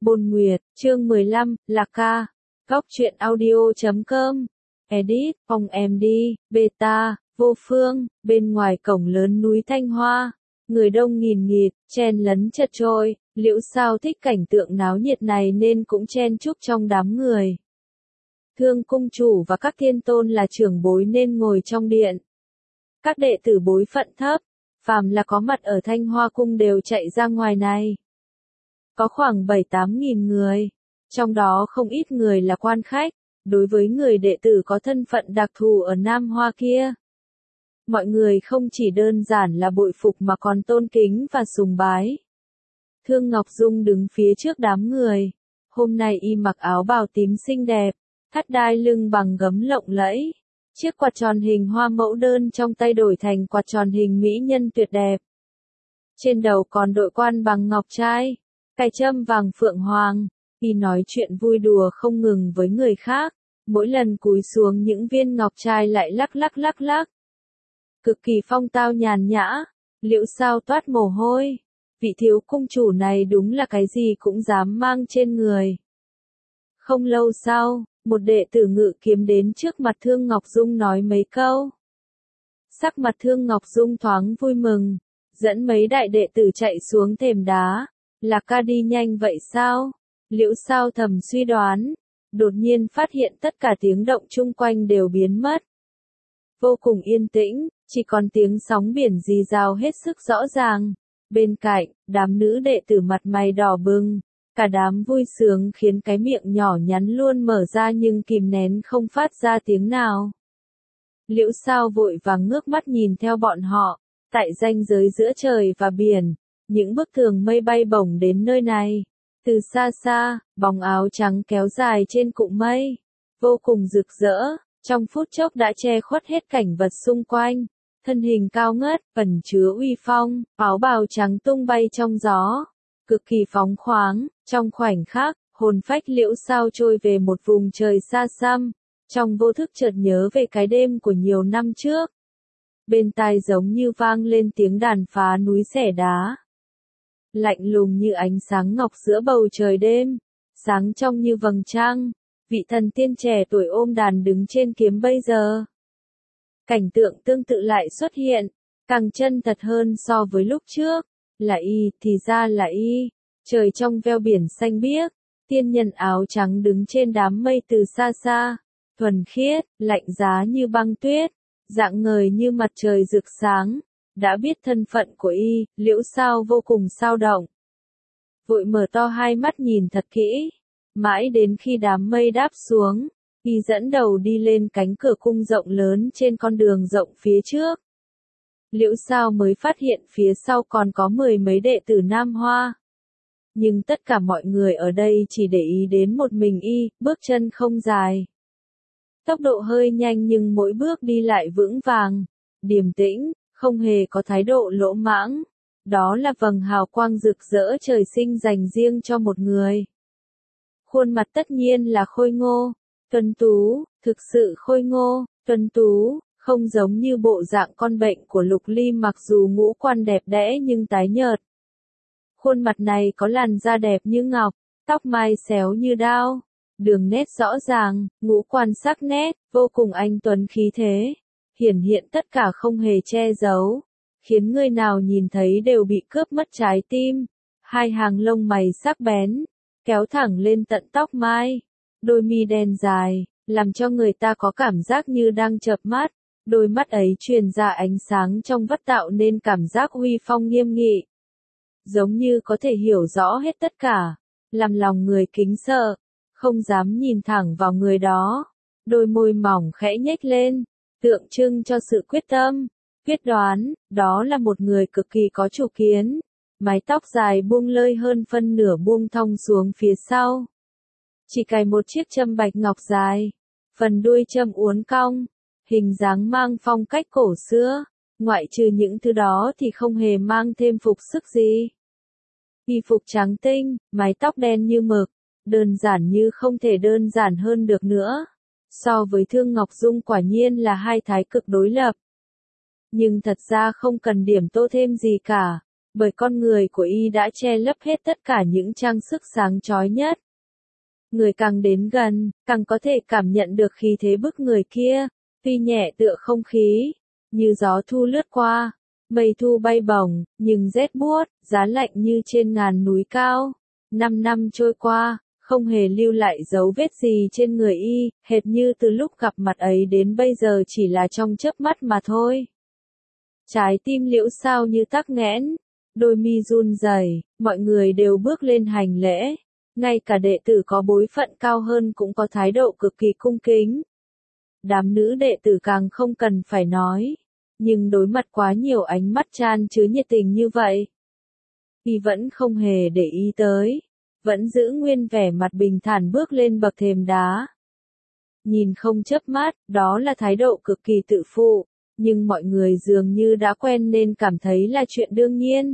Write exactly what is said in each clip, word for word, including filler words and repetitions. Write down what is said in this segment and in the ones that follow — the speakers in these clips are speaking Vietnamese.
Bồn Nguyệt, chương mười lăm, Lạc Ca, Góc truyện audio chấm com, Edit, Phong em đi, Beta, Vô Phương, bên ngoài cổng lớn núi Thanh Hoa, người đông nghìn nghịt, chen lấn chật trội, Liễu Sao thích cảnh tượng náo nhiệt này nên cũng chen chúc trong đám người. Thương cung chủ và các thiên tôn là trưởng bối nên ngồi trong điện. Các đệ tử bối phận thấp, phàm là có mặt ở Thanh Hoa cung đều chạy ra ngoài này. Có khoảng bảy tám nghìn người, trong đó không ít người là quan khách, đối với người đệ tử có thân phận đặc thù ở Nam Hoa kia. Mọi người không chỉ đơn giản là bội phục mà còn tôn kính và sùng bái. Thương Ngọc Dung đứng phía trước đám người, hôm nay y mặc áo bào tím xinh đẹp, thắt đai lưng bằng gấm lộng lẫy, chiếc quạt tròn hình hoa mẫu đơn trong tay đổi thành quạt tròn hình mỹ nhân tuyệt đẹp. Trên đầu còn đội quan bằng ngọc trai, cài trâm vàng phượng hoàng, y nói chuyện vui đùa không ngừng với người khác, mỗi lần cúi xuống những viên ngọc trai lại lắc lắc lắc lắc. Cực kỳ phong tao nhàn nhã, Liễu Sao toát mồ hôi, vị thiếu cung chủ này đúng là cái gì cũng dám mang trên người. Không lâu sau, một đệ tử ngự kiếm đến trước mặt Thương Ngọc Dung nói mấy câu. Sắc mặt Thương Ngọc Dung thoáng vui mừng, dẫn mấy đại đệ tử chạy xuống thềm đá. Lạc Ca đi nhanh vậy sao? Liễu Sao thầm suy đoán, đột nhiên phát hiện tất cả tiếng động chung quanh đều biến mất. Vô cùng yên tĩnh, chỉ còn tiếng sóng biển rì rào hết sức rõ ràng. Bên cạnh, đám nữ đệ tử mặt mày đỏ bừng, cả đám vui sướng khiến cái miệng nhỏ nhắn luôn mở ra nhưng kìm nén không phát ra tiếng nào. Liễu Sao vội vàng ngước mắt nhìn theo bọn họ, tại ranh giới giữa trời và biển, những bức tường mây bay bổng đến nơi này. Từ xa xa, bóng áo trắng kéo dài trên cụm mây, vô cùng rực rỡ, trong phút chốc đã che khuất hết cảnh vật xung quanh. Thân hình cao ngất, ẩn chứa uy phong, áo bào trắng tung bay trong gió, cực kỳ phóng khoáng, trong khoảnh khắc, hồn phách Liễu Sao trôi về một vùng trời xa xăm, trong vô thức chợt nhớ về cái đêm của nhiều năm trước. Bên tai giống như vang lên tiếng đàn phá núi xẻ đá. Lạnh lùng như ánh sáng ngọc giữa bầu trời đêm, sáng trong như vầng trăng, vị thần tiên trẻ tuổi ôm đàn đứng trên kiếm bây giờ. Cảnh tượng tương tự lại xuất hiện, càng chân thật hơn so với lúc trước, là y, thì ra là y, trời trong veo biển xanh biếc, tiên nhân áo trắng đứng trên đám mây từ xa xa, thuần khiết, lạnh giá như băng tuyết, dạng ngời như mặt trời rực sáng. Đã biết thân phận của y, Liễu Sao vô cùng sao động. Vội mở to hai mắt nhìn thật kỹ, mãi đến khi đám mây đáp xuống, y dẫn đầu đi lên cánh cửa cung rộng lớn trên con đường rộng phía trước. Liễu Sao mới phát hiện phía sau còn có mười mấy đệ tử Nam Hoa. Nhưng tất cả mọi người ở đây chỉ để ý đến một mình y, bước chân không dài. Tốc độ hơi nhanh nhưng mỗi bước đi lại vững vàng, điềm tĩnh, không hề có thái độ lỗ mãng. Đó là vầng hào quang rực rỡ trời sinh dành riêng cho một người. Khuôn mặt tất nhiên là khôi ngô, tuấn tú, thực sự khôi ngô, tuấn tú, không giống như bộ dạng con bệnh của Lục Ly mặc dù ngũ quan đẹp đẽ nhưng tái nhợt. Khuôn mặt này có làn da đẹp như ngọc, tóc mai xéo như đao, đường nét rõ ràng, ngũ quan sắc nét, vô cùng anh tuấn khí thế. Hiển hiện tất cả không hề che giấu, khiến người nào nhìn thấy đều bị cướp mất trái tim. Hai hàng lông mày sắc bén, kéo thẳng lên tận tóc mai, đôi mi đen dài, làm cho người ta có cảm giác như đang chợp mắt. Đôi mắt ấy truyền ra ánh sáng trong vắt tạo nên cảm giác uy phong nghiêm nghị. Giống như có thể hiểu rõ hết tất cả, làm lòng người kính sợ, không dám nhìn thẳng vào người đó. Đôi môi mỏng khẽ nhếch lên, tượng trưng cho sự quyết tâm, quyết đoán, đó là một người cực kỳ có chủ kiến. Mái tóc dài buông lơi hơn phân nửa buông thong xuống phía sau. Chỉ cài một chiếc châm bạch ngọc dài, phần đuôi châm uốn cong, hình dáng mang phong cách cổ xưa, ngoại trừ những thứ đó thì không hề mang thêm phục sức gì. Y phục trắng tinh, mái tóc đen như mực, đơn giản như không thể đơn giản hơn được nữa. So với Thương Ngọc Dung quả nhiên là hai thái cực đối lập. Nhưng thật ra không cần điểm tô thêm gì cả, bởi con người của y đã che lấp hết tất cả những trang sức sáng chói nhất. Người càng đến gần, càng có thể cảm nhận được khí thế bức người kia, tuy nhẹ tựa không khí, như gió thu lướt qua, mây thu bay bổng, nhưng rét buốt, giá lạnh như trên ngàn núi cao. Năm năm trôi qua, không hề lưu lại dấu vết gì trên người y, hệt như từ lúc gặp mặt ấy đến bây giờ chỉ là trong chớp mắt mà thôi. Trái tim Liễu Sao như tắc nghẽn, đôi mi run rẩy, mọi người đều bước lên hành lễ, ngay cả đệ tử có bối phận cao hơn cũng có thái độ cực kỳ cung kính. Đám nữ đệ tử càng không cần phải nói, nhưng đối mặt quá nhiều ánh mắt chan chứa nhiệt tình như vậy, y vẫn không hề để ý tới, vẫn giữ nguyên vẻ mặt bình thản bước lên bậc thềm đá. Nhìn không chớp mắt, đó là thái độ cực kỳ tự phụ, nhưng mọi người dường như đã quen nên cảm thấy là chuyện đương nhiên.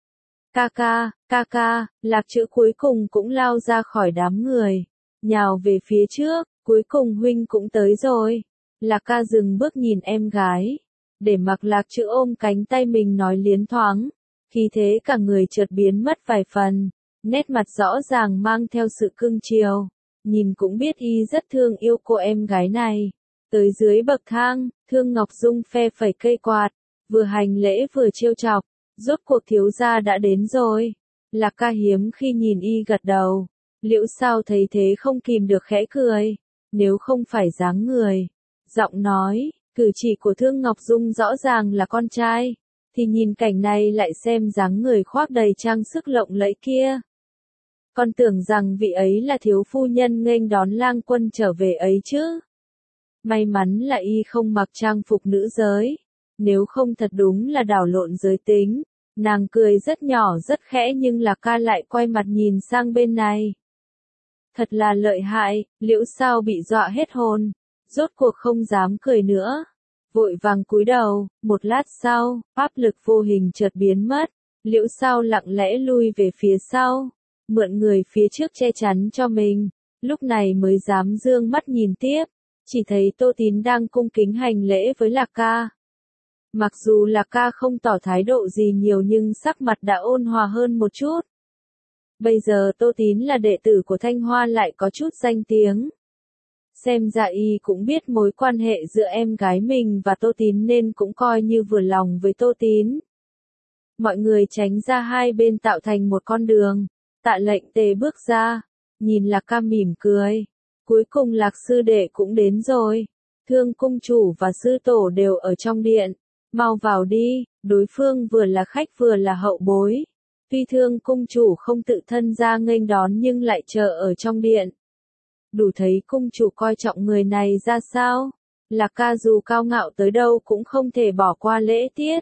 Ca ca, ca ca, Lạc Trữ cuối cùng cũng lao ra khỏi đám người, nhào về phía trước, cuối cùng huynh cũng tới rồi. Lạc ca dừng bước nhìn em gái, để mặc Lạc Trữ ôm cánh tay mình nói liến thoáng, khi thế cả người chợt biến mất vài phần, nét mặt rõ ràng mang theo sự cưng chiều, nhìn cũng biết y rất thương yêu cô em gái này. Tới dưới bậc thang, Thương Ngọc Dung phe phẩy cây quạt, vừa hành lễ vừa trêu chọc, rốt cuộc thiếu gia đã đến rồi. Lạc ca hiếm khi nhìn y gật đầu, Liễu Sao thấy thế không kìm được khẽ cười, nếu không phải dáng người, giọng nói, cử chỉ của Thương Ngọc Dung rõ ràng là con trai, thì nhìn cảnh này lại xem dáng người khoác đầy trang sức lộng lẫy kia. Con tưởng rằng vị ấy là thiếu phu nhân nghênh đón lang quân trở về ấy chứ. May mắn là y không mặc trang phục nữ giới, nếu không thật đúng là đảo lộn giới tính. Nàng cười rất nhỏ rất khẽ nhưng Lạc ca lại quay mặt nhìn sang bên này. Thật là lợi hại, Liễu Sao bị dọa hết hồn, rốt cuộc không dám cười nữa. Vội vàng cúi đầu, một lát sau, áp lực vô hình chợt biến mất, Liễu Sao lặng lẽ lui về phía sau, mượn người phía trước che chắn cho mình, lúc này mới dám dương mắt nhìn tiếp, chỉ thấy Tô Tín đang cung kính hành lễ với Lạc ca. Mặc dù Lạc ca không tỏ thái độ gì nhiều nhưng sắc mặt đã ôn hòa hơn một chút. Bây giờ Tô Tín là đệ tử của Thanh Hoa lại có chút danh tiếng. Xem ra y cũng biết mối quan hệ giữa em gái mình và Tô Tín nên cũng coi như vừa lòng với Tô Tín. Mọi người tránh ra hai bên tạo thành một con đường, Tạ Lệnh Tề bước ra, nhìn Lạc ca mỉm cười. Cuối cùng Lạc sư đệ cũng đến rồi, Thương cung chủ và sư tổ đều ở trong điện. Mau vào đi, đối phương vừa là khách vừa là hậu bối. Tuy Thương cung chủ không tự thân ra nghênh đón nhưng lại chờ ở trong điện. Đủ thấy cung chủ coi trọng người này ra sao. Lạc ca dù cao ngạo tới đâu cũng không thể bỏ qua lễ tiết.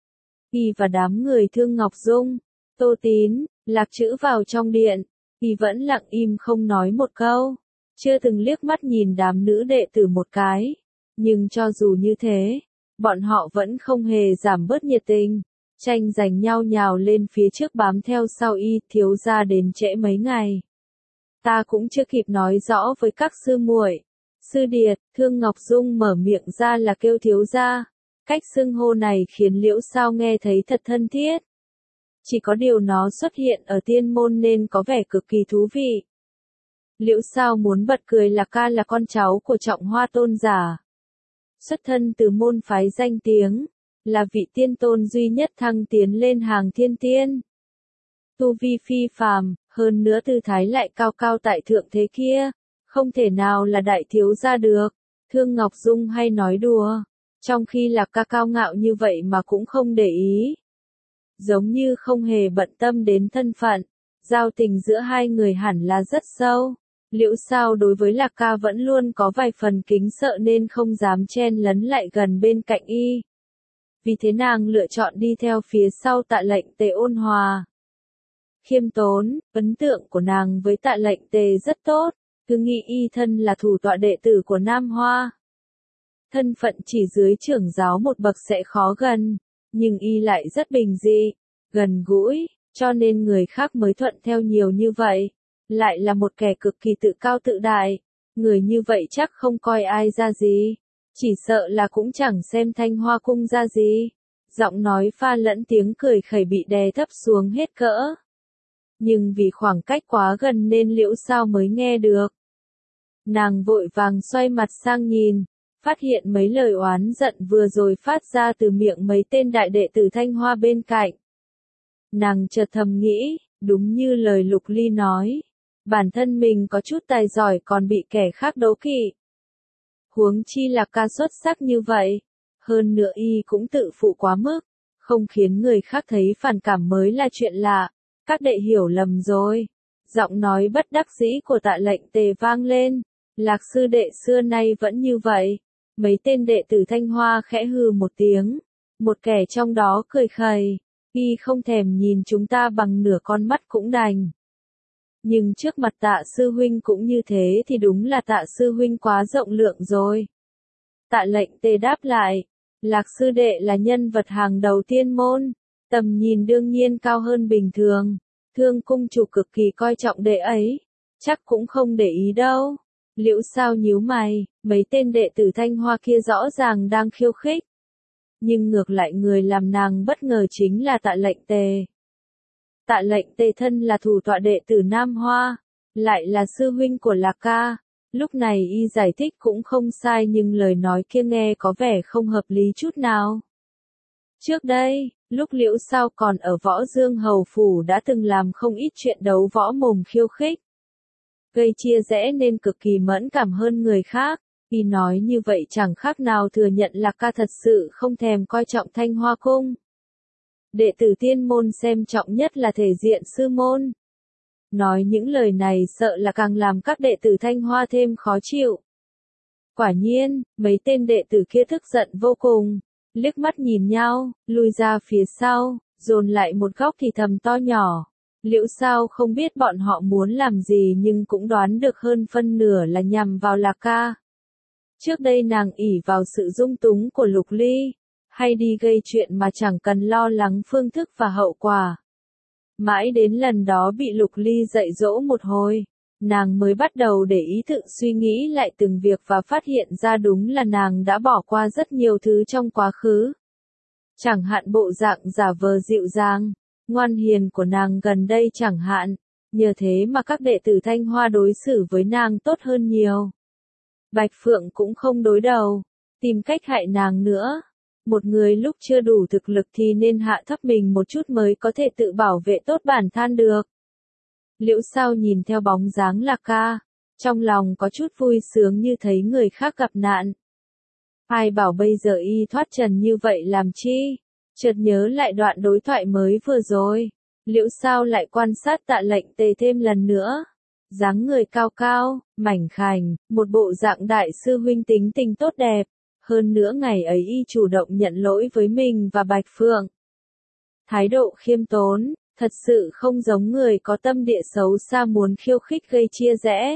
Y và đám người Thương Ngọc Dung, Tô Tín, Lạc Trữ vào trong điện, Y vẫn lặng im không nói một câu, chưa từng liếc mắt nhìn đám nữ đệ tử một cái. Nhưng cho dù như thế, bọn họ vẫn không hề giảm bớt nhiệt tình, tranh giành nhau nhào lên phía trước bám theo sau Y. Thiếu gia đến trễ mấy ngày. Ta cũng chưa kịp nói rõ với các sư muội. Sư Điệt, Thương Ngọc Dung mở miệng ra là kêu thiếu gia. Cách xưng hô này khiến Liễu Sao nghe thấy thật thân thiết. Chỉ có điều nó xuất hiện ở tiên môn nên có vẻ cực kỳ thú vị. Liễu Sao muốn bật cười là ca là con cháu của Trọng Hoa tôn giả. Xuất thân từ môn phái danh tiếng, là vị tiên tôn duy nhất thăng tiến lên hàng thiên tiên. Tu vi phi phàm, hơn nữa tư thái lại cao cao tại thượng thế kia, không thể nào là đại thiếu gia được. Thương Ngọc Dung hay nói đùa, trong khi Lạc ca cao ngạo như vậy mà cũng không để ý. Giống như không hề bận tâm đến thân phận, giao tình giữa hai người hẳn là rất sâu. Liễu Sao đối với Lạc ca vẫn luôn có vài phần kính sợ nên không dám chen lấn lại gần bên cạnh y. Vì thế nàng lựa chọn đi theo phía sau Tạ Lệnh Tề ôn hòa. Khiêm tốn, ấn tượng của nàng với Tạ Lệnh Tề rất tốt, cứ nghĩ y thân là thủ tọa đệ tử của Nam Hoa. Thân phận chỉ dưới trưởng giáo một bậc sẽ khó gần, nhưng y lại rất bình dị, gần gũi, cho nên người khác mới thuận theo nhiều như vậy. Lại là một kẻ cực kỳ tự cao tự đại, người như vậy chắc không coi ai ra gì, chỉ sợ là cũng chẳng xem Thanh Hoa cung ra gì. giọng nói pha lẫn tiếng cười khẩy bị đè thấp xuống hết cỡ. Nhưng vì khoảng cách quá gần nên Liễu Sao mới nghe được. Nàng vội vàng xoay mặt sang nhìn, phát hiện mấy lời oán giận vừa rồi phát ra từ miệng mấy tên đại đệ tử Thanh Hoa bên cạnh. Nàng chợt thầm nghĩ, đúng như lời Lục Ly nói, bản thân mình có chút tài giỏi còn bị kẻ khác đố kỵ. Huống chi là ca xuất sắc như vậy, hơn nữa y cũng tự phụ quá mức, không khiến người khác thấy phản cảm mới là chuyện lạ, các đệ hiểu lầm rồi. Giọng nói bất đắc dĩ của Tạ Lệnh Tề vang lên, Lạc sư đệ xưa nay vẫn như vậy. Mấy tên đệ tử Thanh Hoa khẽ hừ một tiếng, một kẻ trong đó cười khẩy, y không thèm nhìn chúng ta bằng nửa con mắt cũng đành. Nhưng trước mặt Tạ sư huynh cũng như thế thì đúng là Tạ sư huynh quá rộng lượng rồi. Tạ Lệnh Tề đáp lại, Lạc sư đệ là nhân vật hàng đầu tiên môn, tầm nhìn đương nhiên cao hơn bình thường, Thương cung chủ cực kỳ coi trọng đệ ấy, chắc cũng không để ý đâu. Liễu Sao nhíu mày, mấy tên đệ tử Thanh Hoa kia rõ ràng đang khiêu khích. Nhưng ngược lại người làm nàng bất ngờ chính là Tạ Lệnh Tề. Tạ Lệnh Tề thân là thủ tọa đệ tử Nam Hoa, lại là sư huynh của Lạc ca. Lúc này y giải thích cũng không sai nhưng lời nói kia nghe có vẻ không hợp lý chút nào. Trước đây, lúc Liễu Sao còn ở Võ Dương Hầu Phủ đã từng làm không ít chuyện đấu võ mồm khiêu khích. Gây chia rẽ nên cực kỳ mẫn cảm hơn người khác, y nói như vậy chẳng khác nào thừa nhận Lạc ca thật sự không thèm coi trọng Thanh Hoa Cung. Đệ tử tiên môn xem trọng nhất là thể diện sư môn. Nói những lời này sợ là càng làm các đệ tử Thanh Hoa thêm khó chịu. Quả nhiên, mấy tên đệ tử kia tức giận vô cùng, liếc mắt nhìn nhau, lùi ra phía sau, dồn lại một góc thì thầm to nhỏ. Liễu Sao không biết bọn họ muốn làm gì nhưng cũng đoán được hơn phân nửa là nhằm vào Lạc ca. Trước đây nàng ỷ vào sự dung túng của Lục Ly, hay đi gây chuyện mà chẳng cần lo lắng phương thức và hậu quả. Mãi đến lần đó bị Lục Ly dạy dỗ một hồi, nàng mới bắt đầu để ý tự suy nghĩ lại từng việc và phát hiện ra đúng là nàng đã bỏ qua rất nhiều thứ trong quá khứ. Chẳng hạn bộ dạng giả vờ dịu dàng, ngoan hiền của nàng gần đây chẳng hạn, nhờ thế mà các đệ tử Thanh Hoa đối xử với nàng tốt hơn nhiều. Bạch Phượng cũng không đối đầu, tìm cách hại nàng nữa. Một người lúc chưa đủ thực lực thì nên hạ thấp mình một chút mới có thể tự bảo vệ tốt bản thân được. Liễu Sao nhìn theo bóng dáng Lạc ca, trong lòng có chút vui sướng như thấy người khác gặp nạn. Ai bảo bây giờ y thoát trần như vậy làm chi? Chợt nhớ lại đoạn đối thoại mới vừa rồi, Liễu Sao lại quan sát Tạ Lệnh Tề thêm lần nữa. Dáng người cao cao, mảnh khảnh, một bộ dạng đại sư huynh tính tình tốt đẹp. Hơn nữa ngày ấy y chủ động nhận lỗi với mình và Bạch Phượng. Thái độ khiêm tốn, thật sự không giống người có tâm địa xấu xa muốn khiêu khích gây chia rẽ.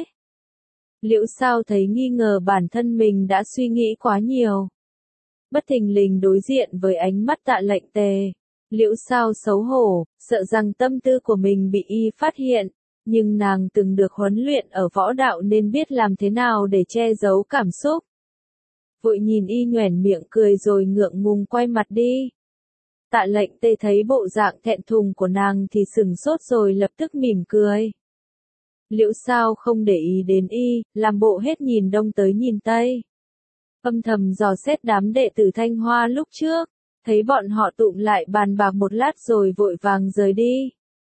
Liễu Sao thấy nghi ngờ bản thân mình đã suy nghĩ quá nhiều. Bất thình lình đối diện với ánh mắt Tạ Lệnh Tề. Liễu Sao xấu hổ, sợ rằng tâm tư của mình bị y phát hiện. Nhưng nàng từng được huấn luyện ở võ đạo nên biết làm thế nào để che giấu cảm xúc. Vội nhìn y nhoẻn miệng cười rồi ngượng ngùng quay mặt đi. Tạ Lệnh Tề thấy bộ dạng thẹn thùng của nàng thì sừng sốt rồi lập tức mỉm cười. Liễu Sao không để ý đến y, làm bộ hết nhìn đông tới nhìn tây. Âm thầm dò xét đám đệ tử Thanh Hoa lúc trước, thấy bọn họ tụm lại bàn bạc một lát rồi vội vàng rời đi.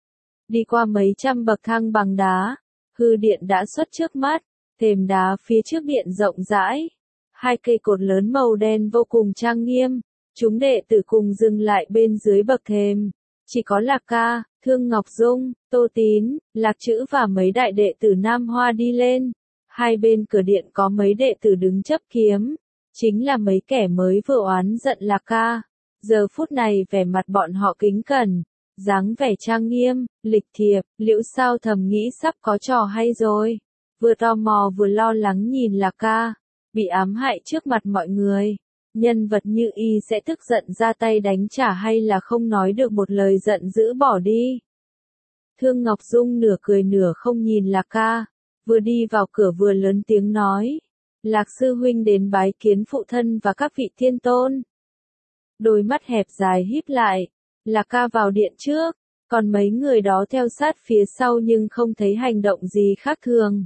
Đi qua mấy trăm bậc thang bằng đá, hư điện đã xuất trước mắt, thềm đá phía trước điện rộng rãi. Hai cây cột lớn màu đen vô cùng trang nghiêm, chúng đệ tử cùng dừng lại bên dưới bậc thềm. Chỉ có Lạc ca, Thương Ngọc Dung, Tô Tín, Lạc Trữ và mấy đại đệ tử Nam Hoa đi lên. Hai bên cửa điện có mấy đệ tử đứng chấp kiếm, chính là mấy kẻ mới vừa oán giận Lạc ca. Giờ phút này vẻ mặt bọn họ kính cẩn, dáng vẻ trang nghiêm, lịch thiệp. Liễu Sao thầm nghĩ sắp có trò hay rồi, vừa tò mò vừa lo lắng nhìn Lạc ca. Bị ám hại trước mặt mọi người, nhân vật như y sẽ tức giận ra tay đánh trả hay là không nói được một lời giận dữ bỏ đi. Thương Ngọc Dung nửa cười nửa không nhìn Lạc ca, vừa đi vào cửa vừa lớn tiếng nói, Lạc sư huynh đến bái kiến phụ thân và các vị thiên tôn. đôi mắt hẹp dài híp lại. Lạc Ca vào điện trước, còn mấy người đó theo sát phía sau nhưng không thấy hành động gì khác thường.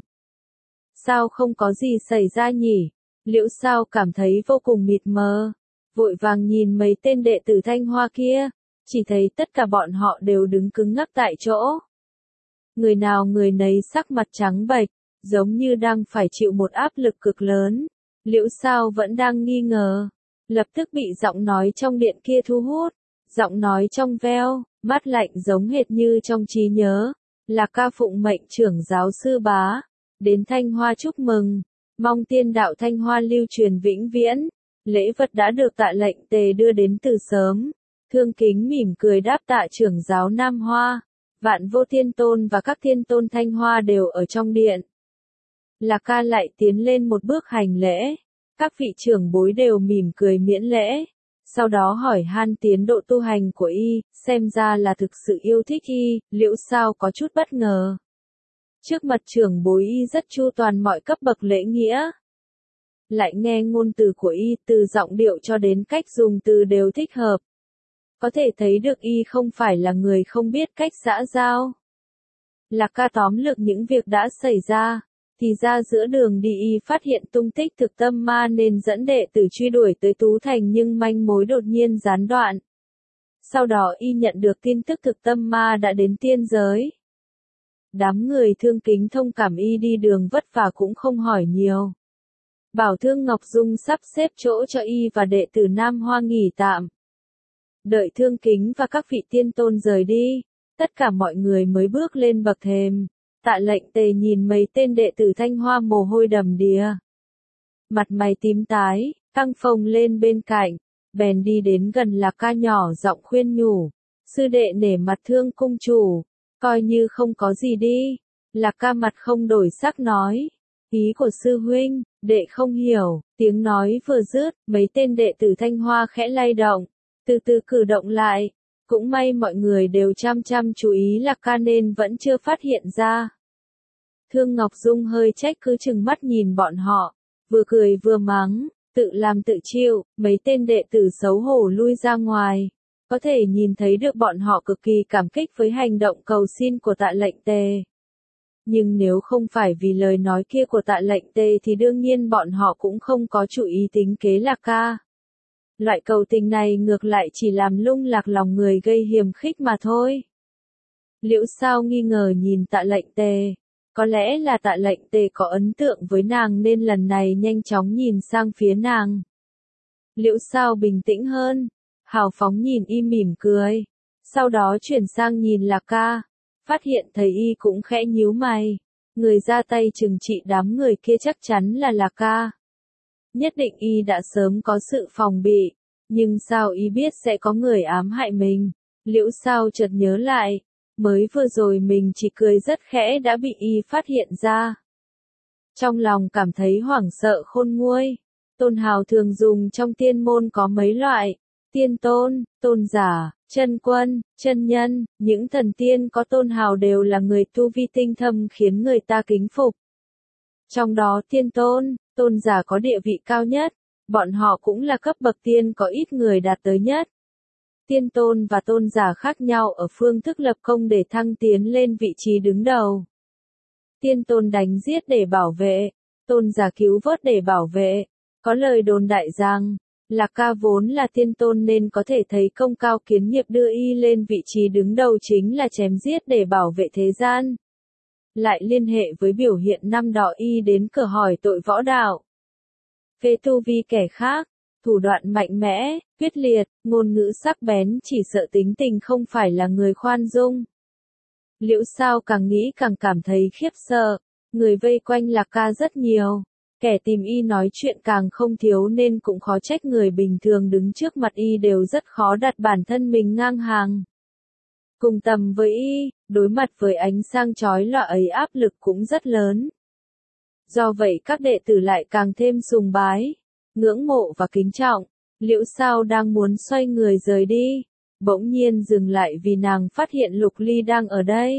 Sao không có gì xảy ra nhỉ? Liễu Sao cảm thấy vô cùng mịt mờ, vội vàng nhìn mấy tên đệ tử Thanh Hoa kia, chỉ thấy tất cả bọn họ đều đứng cứng ngắc tại chỗ. Người nào người nấy sắc mặt trắng bệch, giống như đang phải chịu một áp lực cực lớn. Liễu Sao vẫn đang nghi ngờ, lập tức bị giọng nói trong điện kia thu hút. Giọng nói trong veo, mát lạnh giống hệt như trong trí nhớ. Lạc Ca phụng mệnh trưởng giáo sư bá, đến Thanh Hoa chúc mừng, mong tiên đạo Thanh Hoa lưu truyền vĩnh viễn. Lễ vật đã được Tạ Lệnh Tề đưa đến từ sớm. Thương Kính mỉm cười đáp tạ trưởng giáo Nam Hoa. Vạn Vô Thiên Tôn và các thiên tôn Thanh Hoa đều ở trong điện. Lạc Ca lại tiến lên một bước hành lễ. Các vị trưởng bối đều mỉm cười miễn lễ. Sau đó hỏi han tiến độ tu hành của y, xem ra là thực sự yêu thích y. Liễu Sao có chút bất ngờ. Trước mặt trưởng bối y rất chu toàn mọi cấp bậc lễ nghĩa. Lại nghe ngôn từ của y, từ giọng điệu cho đến cách dùng từ đều thích hợp. Có thể thấy được y không phải là người không biết cách xã giao. Lạc Ca tóm lược những việc đã xảy ra, thì ra giữa đường đi y phát hiện tung tích thực tâm ma nên dẫn đệ tử truy đuổi tới Tú Thành nhưng manh mối đột nhiên gián đoạn. Sau đó y nhận được tin tức thực tâm ma đã đến tiên giới. Đám người Thương Kính thông cảm y đi đường vất vả cũng không hỏi nhiều. Bảo Thương Ngọc Dung sắp xếp chỗ cho y và đệ tử Nam Hoa nghỉ tạm. Đợi Thương Kính và các vị tiên tôn rời đi, tất cả mọi người mới bước lên bậc thềm. Tạ Lệnh Tề nhìn mấy tên đệ tử Thanh Hoa mồ hôi đầm đìa. Mặt mày tím tái, căng phồng lên bên cạnh, bèn đi đến gần Lạc Ca nhỏ giọng khuyên nhủ. Sư đệ nể mặt Thương cung chủ, coi như không có gì đi. Lạc Ca mặt không đổi sắc nói. Ý của sư huynh, đệ không hiểu. Tiếng nói vừa dứt, mấy tên đệ tử Thanh Hoa khẽ lay động, từ từ cử động lại. Cũng may mọi người đều chăm chăm chú ý Lạc Ca nên vẫn chưa phát hiện ra. Thương Ngọc Dung hơi trách cứ chừng mắt nhìn bọn họ, vừa cười vừa mắng, tự làm tự chịu. Mấy tên đệ tử xấu hổ lui ra ngoài. Có thể nhìn thấy được bọn họ cực kỳ cảm kích với hành động cầu xin của Tạ Lệnh Tề. Nhưng nếu không phải vì lời nói kia của Tạ Lệnh Tề thì đương nhiên bọn họ cũng không có chủ ý tính kế Lạc Ca. Loại cầu tình này ngược lại chỉ làm lung lạc lòng người gây hiềm khích mà thôi. Liễu Sao nghi ngờ nhìn Tạ Lệnh Tề. Có lẽ là Tạ Lệnh Tề có ấn tượng với nàng nên lần này nhanh chóng nhìn sang phía nàng. Liễu Sao bình tĩnh hơn, hào phóng nhìn y mỉm cười. Sau đó chuyển sang nhìn Lạc Ca, phát hiện thấy y cũng khẽ nhíu mày. Người ra tay trừng trị đám người kia chắc chắn là Lạc Ca. Nhất định y đã sớm có sự phòng bị, nhưng sao y biết sẽ có người ám hại mình? Liễu Sao chợt nhớ lại, mới vừa rồi mình chỉ cười rất khẽ đã bị y phát hiện ra. Trong lòng cảm thấy hoảng sợ khôn nguôi. Tôn hào thường dùng trong tiên môn có mấy loại: tiên tôn, tôn giả, chân quân, chân nhân. Những thần tiên có tôn hào đều là người tu vi tinh thâm khiến người ta kính phục. Trong đó tiên tôn, tôn giả có địa vị cao nhất, bọn họ cũng là cấp bậc tiên có ít người đạt tới nhất. Tiên tôn và tôn giả khác nhau ở phương thức lập công để thăng tiến lên vị trí đứng đầu. Tiên tôn đánh giết để bảo vệ, tôn giả cứu vớt để bảo vệ. Có lời đồn đại rằng, Lạc Ca vốn là tiên tôn nên có thể thấy công cao kiến nghiệp đưa y lên vị trí đứng đầu chính là chém giết để bảo vệ thế gian. Lại liên hệ với biểu hiện năm đó y đến cửa hỏi tội võ đạo. Về tu vi kẻ khác, thủ đoạn mạnh mẽ, quyết liệt, ngôn ngữ sắc bén chỉ sợ tính tình không phải là người khoan dung. Liễu Sao càng nghĩ càng cảm thấy khiếp sợ, người vây quanh Lạc Ca rất nhiều. Kẻ tìm y nói chuyện càng không thiếu nên cũng khó trách người bình thường đứng trước mặt y đều rất khó đặt bản thân mình ngang hàng. Cùng tầm với y, đối mặt với ánh sáng chói lòa ấy áp lực cũng rất lớn. Do vậy các đệ tử lại càng thêm sùng bái, ngưỡng mộ và kính trọng. Liễu Sao đang muốn xoay người rời đi, bỗng nhiên dừng lại vì nàng phát hiện Lục Ly đang ở đây.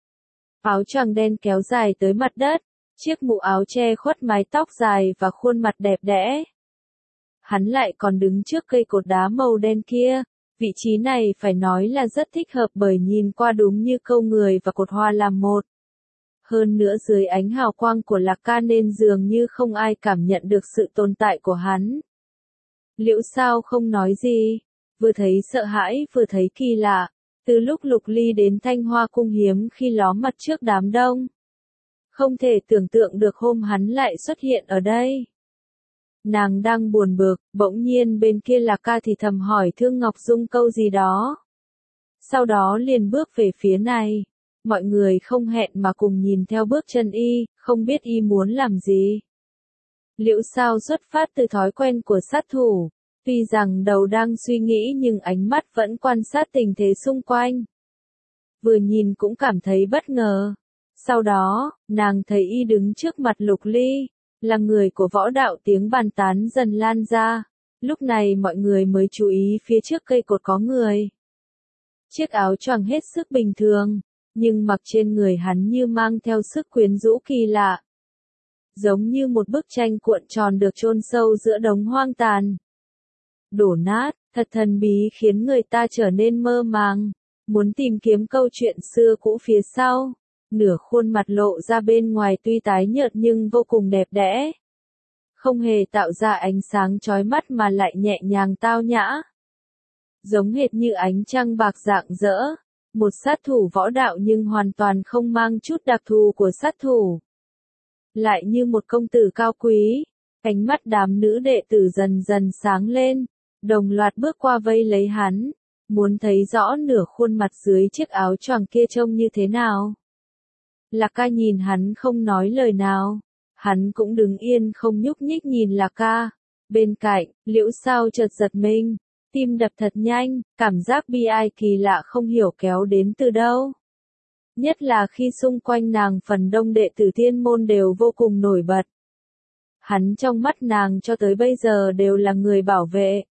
Áo choàng đen kéo dài tới mặt đất, chiếc mũ áo che khuất mái tóc dài và khuôn mặt đẹp đẽ. hắn lại còn đứng trước cây cột đá màu đen kia. Vị trí này phải nói là rất thích hợp bởi nhìn qua đúng như câu người và cột hoa làm một. Hơn nữa dưới ánh hào quang của Lạc Ca nên dường như không ai cảm nhận được sự tồn tại của hắn. Liễu Sao không nói gì, vừa thấy sợ hãi vừa thấy kỳ lạ, từ lúc Lục Ly đến Thanh Hoa Cung hiếm khi ló mặt trước đám đông. Không thể tưởng tượng được hôm hắn lại xuất hiện ở đây. Nàng đang buồn bực, bỗng nhiên bên kia Lạc Ca thì thầm hỏi Thương Ngọc Dung câu gì đó. Sau đó liền bước về phía này. Mọi người không hẹn mà cùng nhìn theo bước chân y, không biết y muốn làm gì. Liễu Sao xuất phát từ thói quen của sát thủ, tuy rằng đầu đang suy nghĩ nhưng ánh mắt vẫn quan sát tình thế xung quanh. Vừa nhìn cũng cảm thấy bất ngờ. Sau đó, nàng thấy y đứng trước mặt Lục Ly, là người của võ đạo, tiếng bàn tán dần lan ra. Lúc này mọi người mới chú ý phía trước cây cột có người. Chiếc áo choàng hết sức bình thường, nhưng mặc trên người hắn như mang theo sức quyến rũ kỳ lạ. Giống như một bức tranh cuộn tròn được chôn sâu giữa đống hoang tàn. Đổ nát, thật thần bí khiến người ta trở nên mơ màng, muốn tìm kiếm câu chuyện xưa cũ phía sau. Nửa khuôn mặt lộ ra bên ngoài tuy tái nhợt nhưng vô cùng đẹp đẽ. Không hề tạo ra ánh sáng chói mắt mà lại nhẹ nhàng tao nhã. Giống hệt như ánh trăng bạc rạng rỡ. Một sát thủ võ đạo nhưng hoàn toàn không mang chút đặc thù của sát thủ. Lại như một công tử cao quý, ánh mắt đám nữ đệ tử dần dần sáng lên, đồng loạt bước qua vây lấy hắn, muốn thấy rõ nửa khuôn mặt dưới chiếc áo choàng kia trông như thế nào. Lạc Ca nhìn hắn không nói lời nào, hắn cũng đứng yên không nhúc nhích nhìn Lạc Ca. Bên cạnh, Liễu Sao chợt giật mình. Tim đập thật nhanh, cảm giác bi ai kỳ lạ không hiểu kéo đến từ đâu. Nhất là khi xung quanh nàng phần đông đệ tử Thiên môn đều vô cùng nổi bật. Hắn trong mắt nàng cho tới bây giờ đều là người bảo vệ.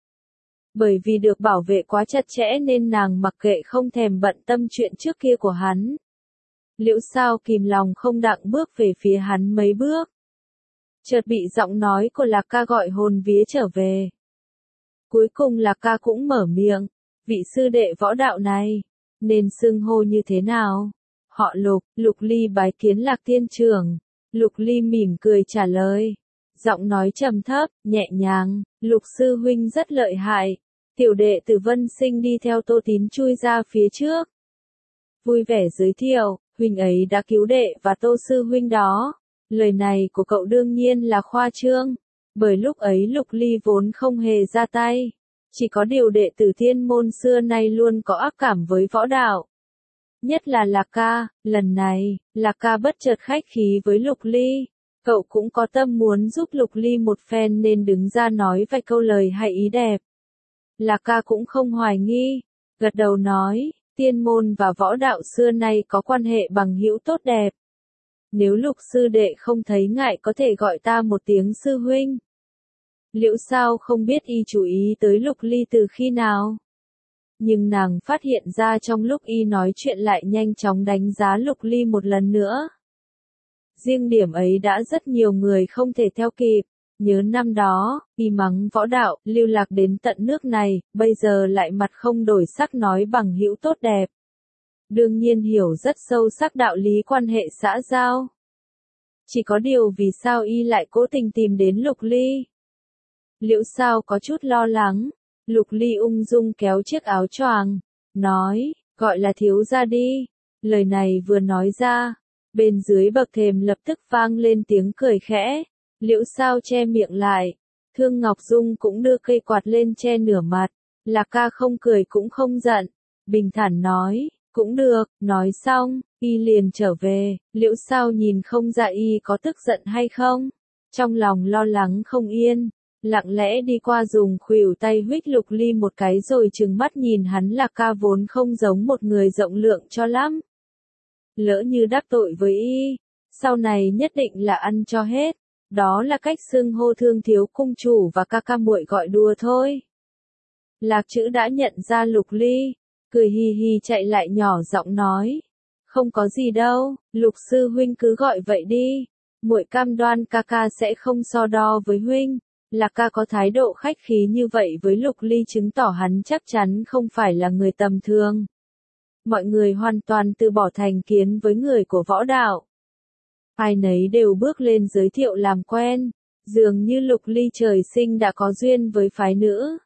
Bởi vì được bảo vệ quá chặt chẽ nên nàng mặc kệ không thèm bận tâm chuyện trước kia của hắn. Liễu Sao kìm lòng không đặng bước về phía hắn mấy bước. Chợt bị giọng nói của Lạc Ca gọi hồn vía trở về. Cuối cùng Lạc Ca cũng mở miệng, vị sư đệ võ đạo này, nên xưng hô như thế nào? Họ Lục, Lục Ly bái kiến Lạc Tiên trưởng. Lục Ly mỉm cười trả lời, giọng nói trầm thấp, nhẹ nhàng, Lục sư huynh rất lợi hại. Tiểu đệ tử Vân Sinh đi theo Tô Tín chui ra phía trước. Vui vẻ giới thiệu, huynh ấy đã cứu đệ và Tô sư huynh đó. Lời này của cậu đương nhiên là khoa trương. Bởi lúc ấy Lục Ly vốn không hề ra tay. Chỉ có điều đệ tử Thiên môn xưa nay luôn có ác cảm với võ đạo. Nhất là Lạc Ca, lần này, Lạc Ca bất chợt khách khí với Lục Ly. Cậu cũng có tâm muốn giúp Lục Ly một phen nên đứng ra nói vài câu lời hay ý đẹp. Lạc Ca cũng không hoài nghi, gật đầu nói, Thiên môn và võ đạo xưa nay có quan hệ bằng hữu tốt đẹp. Nếu Lục sư đệ không thấy ngại có thể gọi ta một tiếng sư huynh. Liễu Sao không biết y chú ý tới Lục Ly từ khi nào. Nhưng nàng phát hiện ra trong lúc y nói chuyện lại nhanh chóng đánh giá Lục Ly một lần nữa. Riêng điểm ấy đã rất nhiều người không thể theo kịp. Nhớ năm đó, y mắng võ đạo, lưu lạc đến tận nước này, bây giờ lại mặt không đổi sắc nói bằng hữu tốt đẹp. Đương nhiên hiểu rất sâu sắc đạo lý quan hệ xã giao. Chỉ có điều vì sao y lại cố tình tìm đến Lục Ly. Liễu Sao có chút lo lắng. Lục Ly ung dung kéo chiếc áo choàng, nói, gọi là thiếu gia đi. Lời này vừa nói ra, bên dưới bậc thềm lập tức vang lên tiếng cười khẽ. Liễu Sao che miệng lại. Thương Ngọc Dung cũng đưa cây quạt lên che nửa mặt. Lạc Ca không cười cũng không giận. Bình thản nói, cũng được, nói xong, y liền trở về. Liễu Sao nhìn không ra y có tức giận hay không. Trong lòng lo lắng không yên. Lặng lẽ đi qua dùng khuỷu tay huých Lục Ly một cái rồi trừng mắt nhìn hắn. Lạc Ca vốn không giống một người rộng lượng cho lắm. Lỡ như đắc tội với y, sau này nhất định là ăn cho hết. Đó là cách xưng hô Thương thiếu cung chủ và ca ca muội gọi đùa thôi. Lạc Chữ đã nhận ra Lục Ly, cười hì hì chạy lại nhỏ giọng nói, không có gì đâu, Lục sư huynh cứ gọi vậy đi, muội cam đoan ca ca sẽ không so đo với huynh. Lạc Ca có thái độ khách khí như vậy với Lục Ly chứng tỏ hắn chắc chắn không phải là người tầm thường. Mọi người hoàn toàn từ bỏ thành kiến với người của võ đạo. Ai nấy đều bước lên giới thiệu làm quen, dường như Lục Ly trời sinh đã có duyên với phái nữ.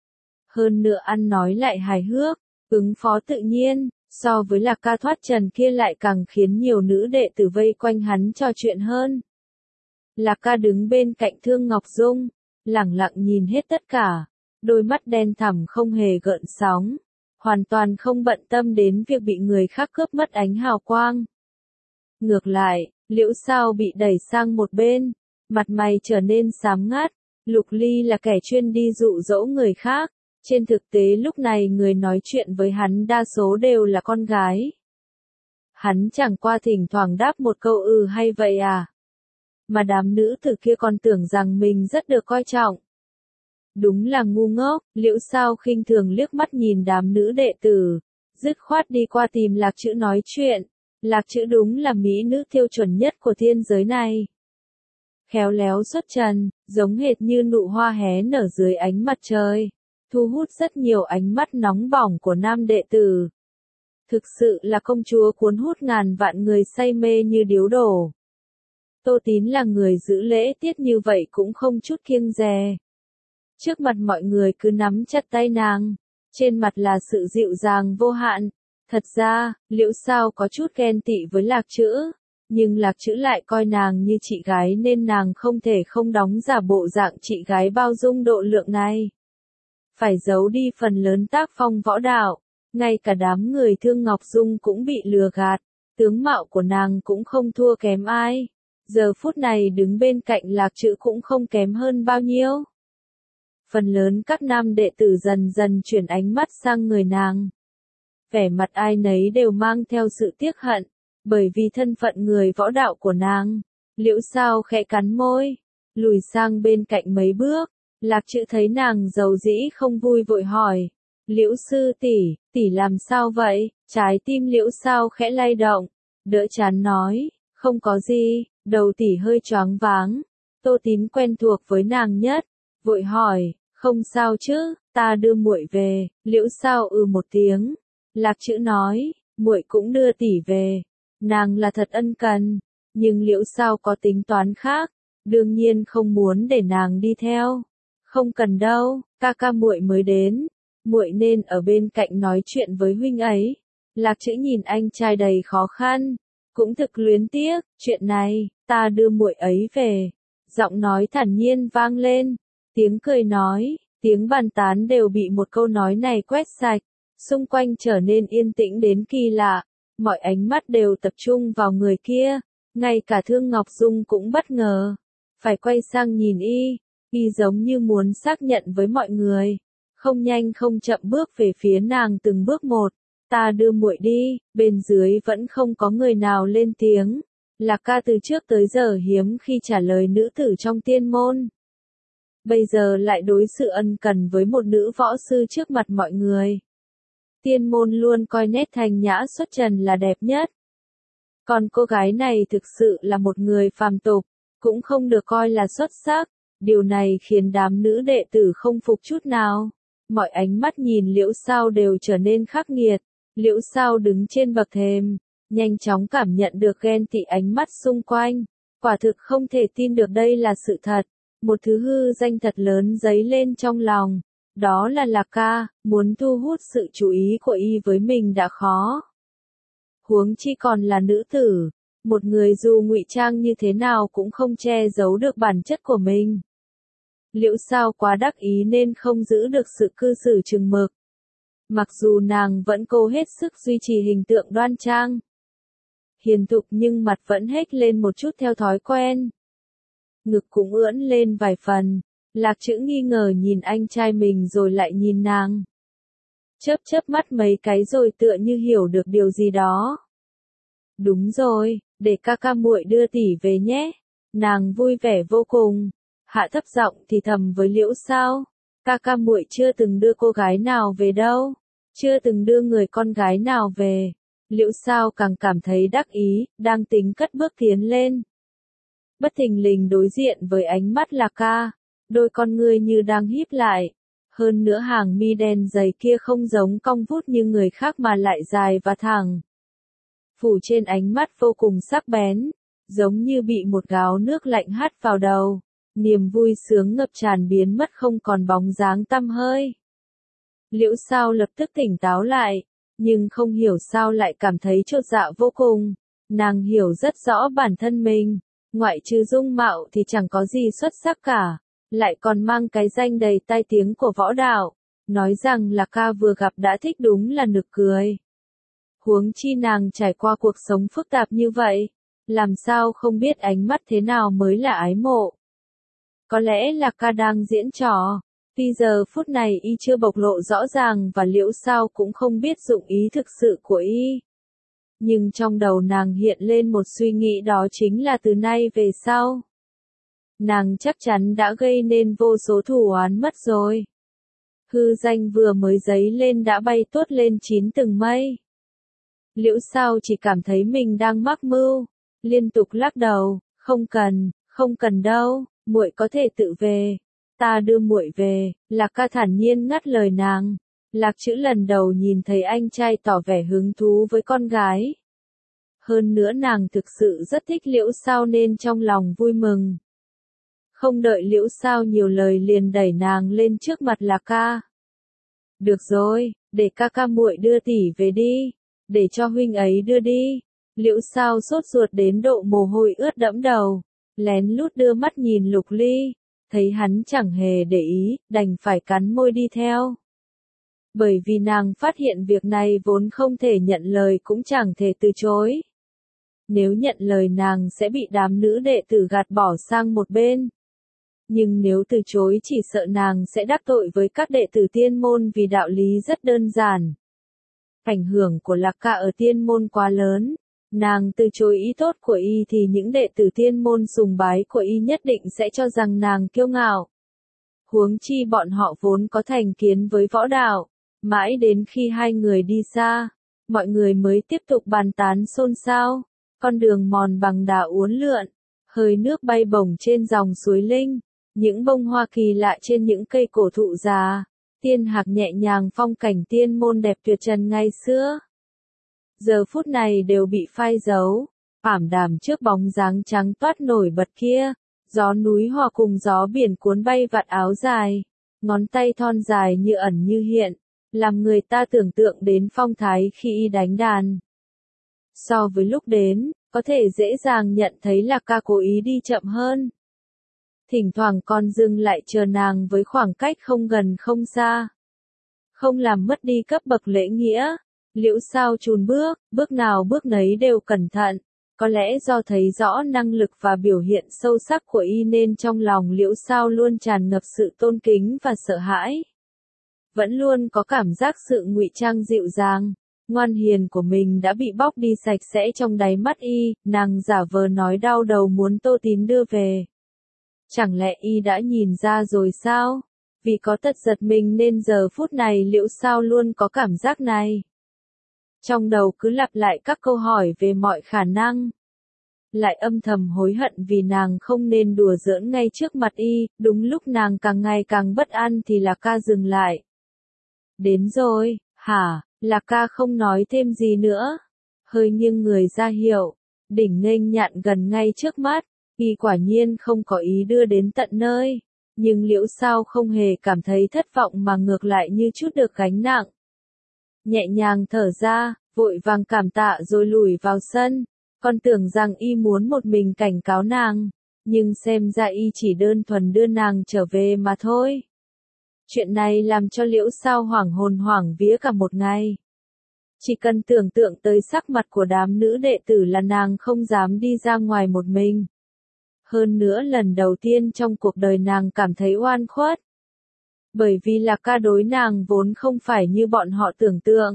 Hơn nữa ăn nói lại hài hước, ứng phó tự nhiên, so với Lạc Ca thoát trần kia lại càng khiến nhiều nữ đệ tử vây quanh hắn trò chuyện hơn. Lạc Ca đứng bên cạnh Thương Ngọc Dung, lẳng lặng nhìn hết tất cả, đôi mắt đen thẳm không hề gợn sóng, hoàn toàn không bận tâm đến việc bị người khác cướp mất ánh hào quang. Ngược lại, Liễu Sao bị đẩy sang một bên, mặt mày trở nên xám ngắt. Lục Ly là kẻ chuyên đi dụ dỗ người khác, trên thực tế lúc này người nói chuyện với hắn đa số đều là con gái. Hắn chẳng qua thỉnh thoảng đáp một câu ừ hay vậy à. Mà đám nữ tử kia còn tưởng rằng mình rất được coi trọng. Đúng là ngu ngốc, Liễu Sao khinh thường liếc mắt nhìn đám nữ đệ tử, dứt khoát đi qua tìm Lạc Trữ nói chuyện. Lạc Trữ đúng là mỹ nữ tiêu chuẩn nhất của thiên giới này. Khéo léo xuất trần, giống hệt như nụ hoa hé nở dưới ánh mặt trời, thu hút rất nhiều ánh mắt nóng bỏng của nam đệ tử. Thực sự là công chúa cuốn hút ngàn vạn người say mê như điếu đổ. Tô Tín là người giữ lễ tiết như vậy cũng không chút kiêng dè. Trước mặt mọi người cứ nắm chặt tay nàng, trên mặt là sự dịu dàng vô hạn. Thật ra, Liễu Sao có chút ghen tị với Lạc Trữ, nhưng Lạc Trữ lại coi nàng như chị gái nên nàng không thể không đóng giả bộ dạng chị gái bao dung độ lượng này. Phải giấu đi phần lớn tác phong võ đạo, ngay cả đám người Thương Ngọc Dung cũng bị lừa gạt, tướng mạo của nàng cũng không thua kém ai. Giờ phút này đứng bên cạnh Lạc Trữ cũng không kém hơn bao nhiêu. Phần lớn các nam đệ tử dần dần chuyển ánh mắt sang người nàng. Vẻ mặt ai nấy đều mang theo sự tiếc hận, bởi vì thân phận người võ đạo của nàng. Liễu Sao khẽ cắn môi, lùi sang bên cạnh mấy bước. Lạc Trữ thấy nàng giàu dĩ không vui vội hỏi, Liễu sư tỷ, tỷ làm sao vậy? Trái tim Liễu Sao khẽ lay động, đỡ chán nói, không có gì, đầu tỷ hơi choáng váng. Tô Tín quen thuộc với nàng nhất, vội hỏi, không sao chứ, ta đưa muội về. Liễu Sao ừ một tiếng. Lạc Trữ nói, muội cũng đưa tỷ về. Nàng là thật ân cần, nhưng Liễu Sao có tính toán khác, đương nhiên không muốn để nàng đi theo. Không cần đâu, ca ca muội mới đến, muội nên ở bên cạnh nói chuyện với huynh ấy. Lạc Trữ nhìn anh trai đầy khó khăn, cũng thực luyến tiếc, chuyện này, ta đưa muội ấy về. Giọng nói thản nhiên vang lên, tiếng cười nói, tiếng bàn tán đều bị một câu nói này quét sạch. Xung quanh trở nên yên tĩnh đến kỳ lạ, mọi ánh mắt đều tập trung vào người kia, ngay cả Thương Ngọc Dung cũng bất ngờ, phải quay sang nhìn y, y giống như muốn xác nhận với mọi người, không nhanh không chậm bước về phía nàng từng bước một, ta đưa muội đi. Bên dưới vẫn không có người nào lên tiếng, Lạc Ca từ trước tới giờ hiếm khi trả lời nữ tử trong tiên môn. Bây giờ lại đối xử ân cần với một nữ võ sư trước mặt mọi người. Tiên môn luôn coi nét thanh nhã xuất trần là đẹp nhất. Còn cô gái này thực sự là một người phàm tục, cũng không được coi là xuất sắc. Điều này khiến đám nữ đệ tử không phục chút nào. Mọi ánh mắt nhìn Liễu Sao đều trở nên khắc nghiệt. Liễu Sao đứng trên bậc thềm, nhanh chóng cảm nhận được ghen tị ánh mắt xung quanh. Quả thực không thể tin được đây là sự thật. Một thứ hư danh thật lớn dấy lên trong lòng. Đó là Lạc Ca, muốn thu hút sự chú ý của y với mình đã khó. Huống chi còn là nữ tử, một người dù ngụy trang như thế nào cũng không che giấu được bản chất của mình. Liễu Sao quá đắc ý nên không giữ được sự cư xử chừng mực. Mặc dù nàng vẫn cố hết sức duy trì hình tượng đoan trang, hiền thục nhưng mặt vẫn hết lên một chút theo thói quen. Ngực cũng ưỡn lên vài phần. Lạc Trữ nghi ngờ nhìn anh trai mình rồi lại nhìn nàng. Chớp chớp mắt mấy cái rồi tựa như hiểu được điều gì đó. Đúng rồi, để ca ca muội đưa tỷ về nhé. Nàng vui vẻ vô cùng, hạ thấp giọng thì thầm với Liễu Sao, ca ca muội chưa từng đưa cô gái nào về đâu, chưa từng đưa người con gái nào về. Liễu Sao càng cảm thấy đắc ý, đang tính cất bước tiến lên. Bất thình lình đối diện với ánh mắt Lạc Ca. đôi con ngươi như đang híp lại. Hơn nữa hàng mi đen dày kia không giống cong vút như người khác mà lại dài và thẳng. Phủ trên ánh mắt vô cùng sắc bén, giống như bị một gáo nước lạnh hắt vào đầu. Niềm vui sướng ngập tràn biến mất không còn bóng dáng tăm hơi. Liễu Sao lập tức tỉnh táo lại, nhưng không hiểu sao lại cảm thấy chột dạ vô cùng. Nàng hiểu rất rõ bản thân mình, ngoại trừ dung mạo thì chẳng có gì xuất sắc cả, lại còn mang cái danh đầy tai tiếng của võ đạo. Nói rằng là ca vừa gặp đã thích đúng là nực cười. Huống chi nàng trải qua cuộc sống phức tạp như vậy, làm sao không biết ánh mắt thế nào mới là ái mộ. Có lẽ là ca đang diễn trò, tuy giờ phút này y chưa bộc lộ rõ ràng và Liễu Sao cũng không biết dụng ý thực sự của y. Nhưng trong đầu nàng hiện lên một suy nghĩ, đó chính là từ nay về sau, nàng chắc chắn đã gây nên vô số thù oán mất rồi. Hư danh vừa mới dấy lên đã bay tuốt lên chín tầng mây. Liễu Sao chỉ cảm thấy mình đang mắc mưu, liên tục lắc đầu, không cần, không cần đâu, muội có thể tự về, ta đưa muội về. Lạc Ca thản nhiên ngắt lời nàng. Lạc Trữ lần đầu nhìn thấy anh trai tỏ vẻ hứng thú với con gái. Hơn nữa nàng thực sự rất thích Liễu Sao nên trong lòng vui mừng. Không đợi Liễu Sao nhiều lời liền đẩy nàng lên trước mặt Lạc Ca. Được rồi, để ca ca muội đưa tỷ về đi, để cho huynh ấy đưa đi. Liễu Sao sốt ruột đến độ mồ hôi ướt đẫm đầu, lén lút đưa mắt nhìn Lục Ly, thấy hắn chẳng hề để ý, đành phải cắn môi đi theo. Bởi vì nàng phát hiện việc này vốn không thể nhận lời cũng chẳng thể từ chối. Nếu nhận lời nàng sẽ bị đám nữ đệ tử gạt bỏ sang một bên. Nhưng nếu từ chối chỉ sợ nàng sẽ đắc tội với các đệ tử tiên môn, vì đạo lý rất đơn giản. Ảnh hưởng của Lạc Ca ở tiên môn quá lớn, nàng từ chối ý tốt của y thì những đệ tử tiên môn sùng bái của y nhất định sẽ cho rằng nàng kiêu ngạo. Huống chi bọn họ vốn có thành kiến với võ đạo, mãi đến khi hai người đi xa, mọi người mới tiếp tục bàn tán xôn xao. Con đường mòn bằng đá uốn lượn, hơi nước bay bổng trên dòng suối linh, những bông hoa kỳ lạ trên những cây cổ thụ già, tiên hạc nhẹ nhàng, phong cảnh tiên môn đẹp tuyệt trần ngày xưa. Giờ phút này đều bị phai dấu, ảm đạm trước bóng dáng trắng toát nổi bật kia, gió núi hòa cùng gió biển cuốn bay vạt áo dài, ngón tay thon dài như ẩn như hiện, làm người ta tưởng tượng đến phong thái khi y đánh đàn. So với lúc đến, có thể dễ dàng nhận thấy là ca cố ý đi chậm hơn. Thỉnh thoảng còn dừng lại chờ nàng với khoảng cách không gần không xa. Không làm mất đi cấp bậc lễ nghĩa. Liễu Sao chùn bước, bước nào bước nấy đều cẩn thận. Có lẽ do thấy rõ năng lực và biểu hiện sâu sắc của y nên trong lòng Liễu Sao luôn tràn ngập sự tôn kính và sợ hãi. Vẫn luôn có cảm giác sự ngụy trang dịu dàng, ngoan hiền của mình đã bị bóc đi sạch sẽ trong đáy mắt y. Nàng giả vờ nói đau đầu muốn Tô Tín đưa về. Chẳng lẽ y đã nhìn ra rồi sao? Vì có tật giật mình nên giờ phút này Liễu Sao luôn có cảm giác này. Trong đầu cứ lặp lại các câu hỏi về mọi khả năng. Lại âm thầm hối hận vì nàng không nên đùa giỡn ngay trước mặt y. Đúng lúc nàng càng ngày càng bất an thì Lạc Ca dừng lại. Đến rồi, hả? Lạc Ca không nói thêm gì nữa. Hơi nghiêng người ra hiệu. Đỉnh nghênh nhạn gần ngay trước mắt. Y quả nhiên không có ý đưa đến tận nơi. Nhưng Liễu Sao không hề cảm thấy thất vọng mà ngược lại như chút được gánh nặng. Nhẹ nhàng thở ra, vội vàng cảm tạ rồi lùi vào sân. Con tưởng rằng y muốn một mình cảnh cáo nàng, nhưng xem ra y chỉ đơn thuần đưa nàng trở về mà thôi. Chuyện này làm cho Liễu Sao hoảng hồn hoảng vía cả một ngày. Chỉ cần tưởng tượng tới sắc mặt của đám nữ đệ tử là nàng không dám đi ra ngoài một mình. Hơn nữa lần đầu tiên trong cuộc đời nàng cảm thấy oan khuất. Bởi vì Lạc Ca đối nàng vốn không phải như bọn họ tưởng tượng.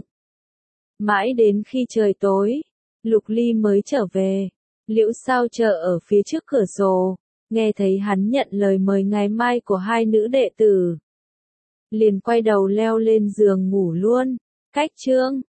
Mãi đến khi trời tối, Lục Ly mới trở về. Liễu Sao chờ ở phía trước cửa sổ, nghe thấy hắn nhận lời mời ngày mai của hai nữ đệ tử. Liền quay đầu leo lên giường ngủ luôn. Cách chương